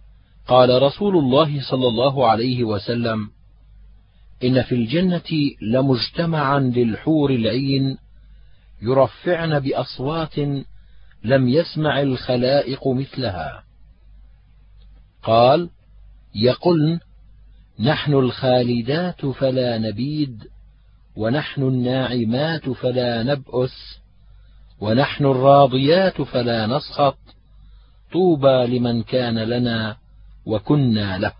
قال رسول الله صلى الله عليه وسلم: إن في الجنة لمجتمعا للحور العين يرفعن بأصوات لم يسمع الخلائق مثلها. قال: يقولن: نحن الخالدات فلا نبيد، ونحن الناعمات فلا نبؤس، ونحن الراضيات فلا نسخط، طوبى لمن كان لنا وكنا له.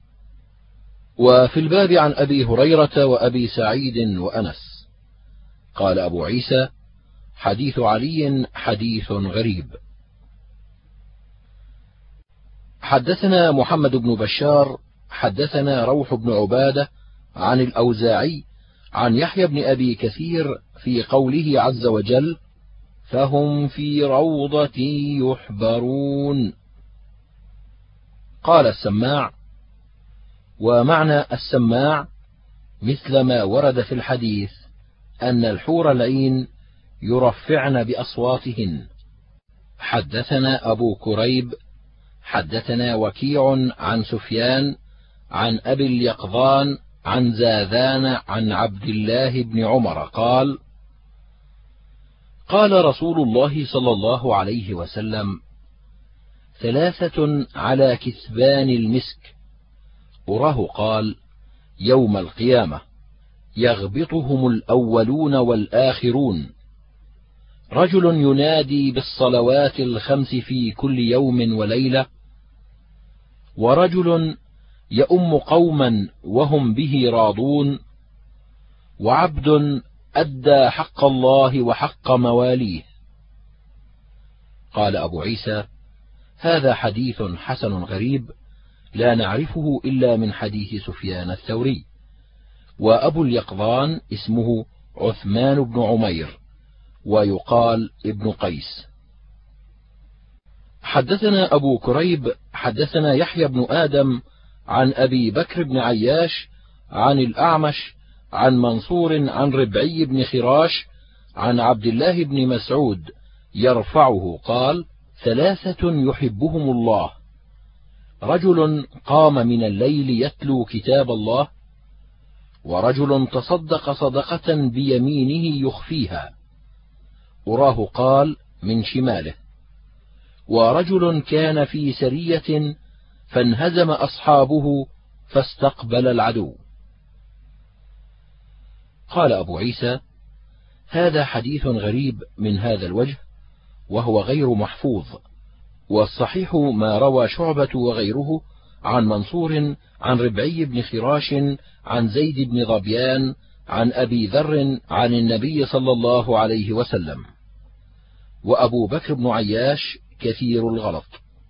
وفي الباب عن أبي هريرة وأبي سعيد وأنس. قال أبو عيسى: حديث علي حديث غريب. حدثنا محمد بن بشار حدثنا روح بن عبادة عن الأوزاعي عن يحيى بن أبي كثير في قوله عز وجل: فهم في روضة يحبرون. قال السماع: ومعنى السماع مثل ما ورد في الحديث أن الحور العين يرفعن بأصواتهن. حدثنا أبو كريب حدثنا وكيع عن سفيان عن أبي اليقظان عن زاذان عن عبد الله بن عمر قال: قال رسول الله صلى الله عليه وسلم: ثلاثة على كثبان المسك. أراه قال: يوم القيامة يغبطهم الأولون والآخرون، رجل ينادي بالصلوات الخمس في كل يوم وليلة، ورجل يؤم قوما وهم به راضون، وعبد أدى حق الله وحق مواليه. قال أبو عيسى: هذا حديث حسن غريب لا نعرفه إلا من حديث سفيان الثوري. وأبو اليقظان اسمه عثمان بن عمير، ويقال ابن قيس. حدثنا أبو كريب حدثنا يحيى بن آدم عن أبي بكر بن عياش عن الأعمش عن منصور عن ربعي بن خراش عن عبد الله بن مسعود يرفعه قال: ثلاثة يحبهم الله: رجل قام من الليل يتلو كتاب الله، ورجل تصدق صدقة بيمينه يخفيها، أراه قال من شماله، ورجل كان في سرية فانهزم أصحابه فاستقبل العدو. قال أبو عيسى: هذا حديث غريب من هذا الوجه، وهو غير محفوظ، والصحيح ما روى شعبة وغيره عن منصور عن ربعي بن خراش عن زيد بن ظبيان عن أبي ذر عن النبي صلى الله عليه وسلم. وأبو بكر بن عياش كثير الغلط.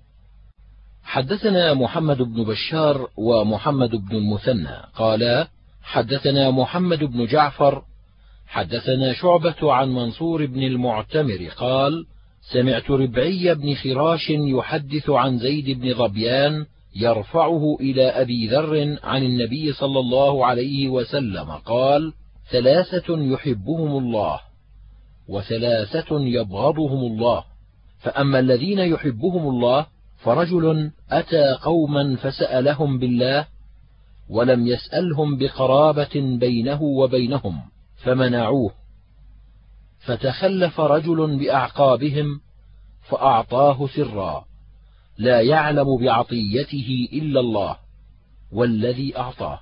حدثنا محمد بن بشار ومحمد بن المثنى قالا: حدثنا محمد بن جعفر حدثنا شعبة عن منصور بن المعتمر قال: سمعت ربعي بن خراش يحدث عن زيد بن ظبيان يرفعه إلى أبي ذر عن النبي صلى الله عليه وسلم قال: ثلاثة يحبهم الله، وثلاثة يبغضهم الله. فأما الذين يحبهم الله فرجل أتى قوما فسألهم بالله، ولم يسألهم بقرابة بينه وبينهم فمنعوه، فتخلف رجل بأعقابهم فأعطاه سرا لا يعلم بعطيته إلا الله والذي أعطاه.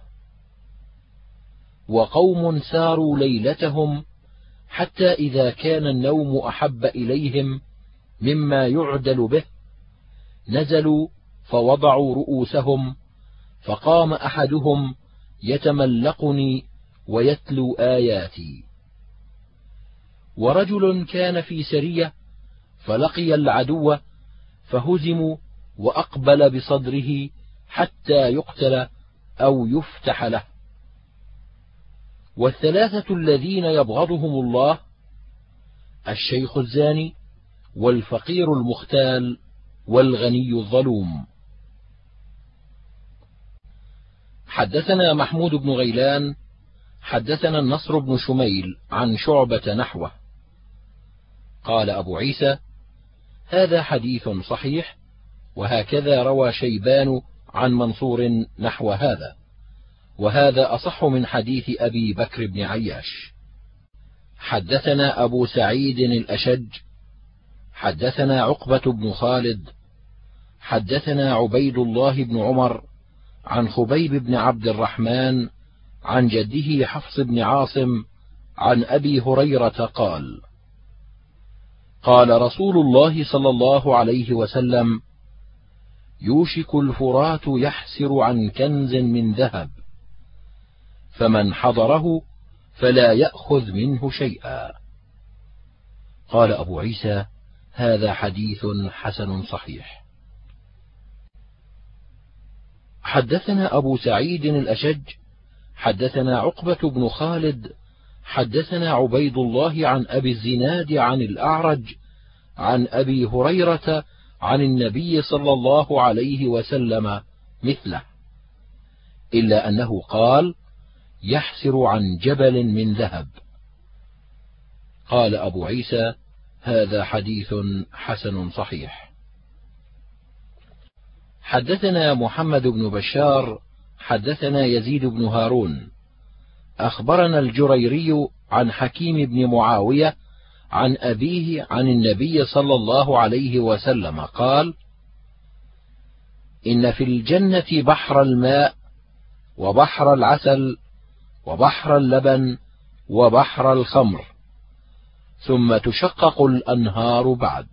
وقوم ساروا ليلتهم حتى إذا كان النوم أحب إليهم مما يعدل به نزلوا فوضعوا رؤوسهم، فقام أحدهم يتملقني ويتلو آياتي. ورجل كان في سرية فلقي العدو فهزموا، وأقبل بصدره حتى يقتل أو يفتح له. والثلاثة الذين يبغضهم الله: الشيخ الزاني، والفقير المختال، والغني الظلوم. حدثنا محمود بن غيلان حدثنا النصر بن شميل عن شعبة نحوه. قال أبو عيسى: هذا حديث صحيح، وهكذا روى شيبان عن منصور نحو هذا، وهذا أصح من حديث أبي بكر بن عياش. حدثنا أبو سعيد الأشج حدثنا عقبة بن خالد حدثنا عبيد الله بن عمر عن خبيب بن عبد الرحمن عن جده حفص بن عاصم عن أبي هريرة قال: قال رسول الله صلى الله عليه وسلم: يوشك الفرات يحسر عن كنز من ذهب، فمن حضره فلا يأخذ منه شيئا. قال أبو عيسى: هذا حديث حسن صحيح. حدثنا أبو سعيد الأشج حدثنا عقبة بن خالد حدثنا عبيد الله عن أبي الزناد عن الأعرج عن أبي هريرة عن النبي صلى الله عليه وسلم مثله، إلا أنه قال: يحسر عن جبل من ذهب. قال أبو عيسى: هذا حديث حسن صحيح. حدثنا محمد بن بشار حدثنا يزيد بن هارون أخبرنا الجريري عن حكيم بن معاوية عن أبيه عن النبي صلى الله عليه وسلم قال: إن في الجنة بحر الماء وبحر العسل وبحر اللبن وبحر الخمر، ثم تشقق الأنهار بعد.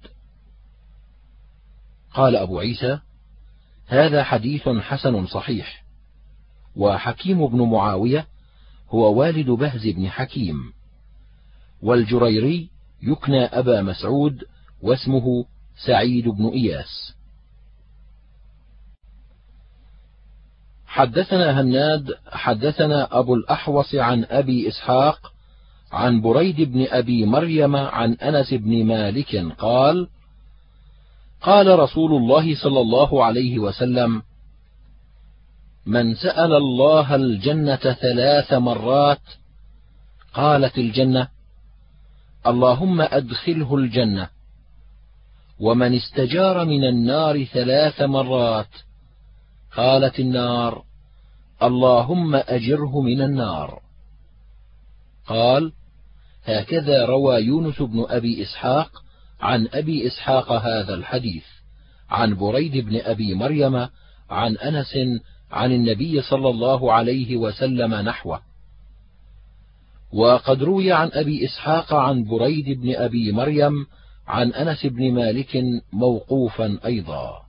قال أبو عيسى: هذا حديث حسن صحيح. وحكيم بن معاوية هو والد بهز بن حكيم، والجريري يكنى أبا مسعود واسمه سعيد بن إياس. حدثنا هناد حدثنا أبو الأحوص عن أبي إسحاق عن بريد بن أبي مريم عن أنس بن مالك قال: قال رسول الله صلى الله عليه وسلم: من سأل الله الجنة ثلاث مرات قالت الجنة: اللهم أدخله الجنة. ومن استجار من النار ثلاث مرات قالت النار: اللهم أجره من النار. قال: هكذا روى يونس بن أبي إسحاق عن أبي إسحاق هذا الحديث عن بريد بن أبي مريم عن أنس عن النبي صلى الله عليه وسلم نحوه. وقد روي عن أبي إسحاق عن بريد بن أبي مريم عن أنس بن مالك موقوفا أيضا.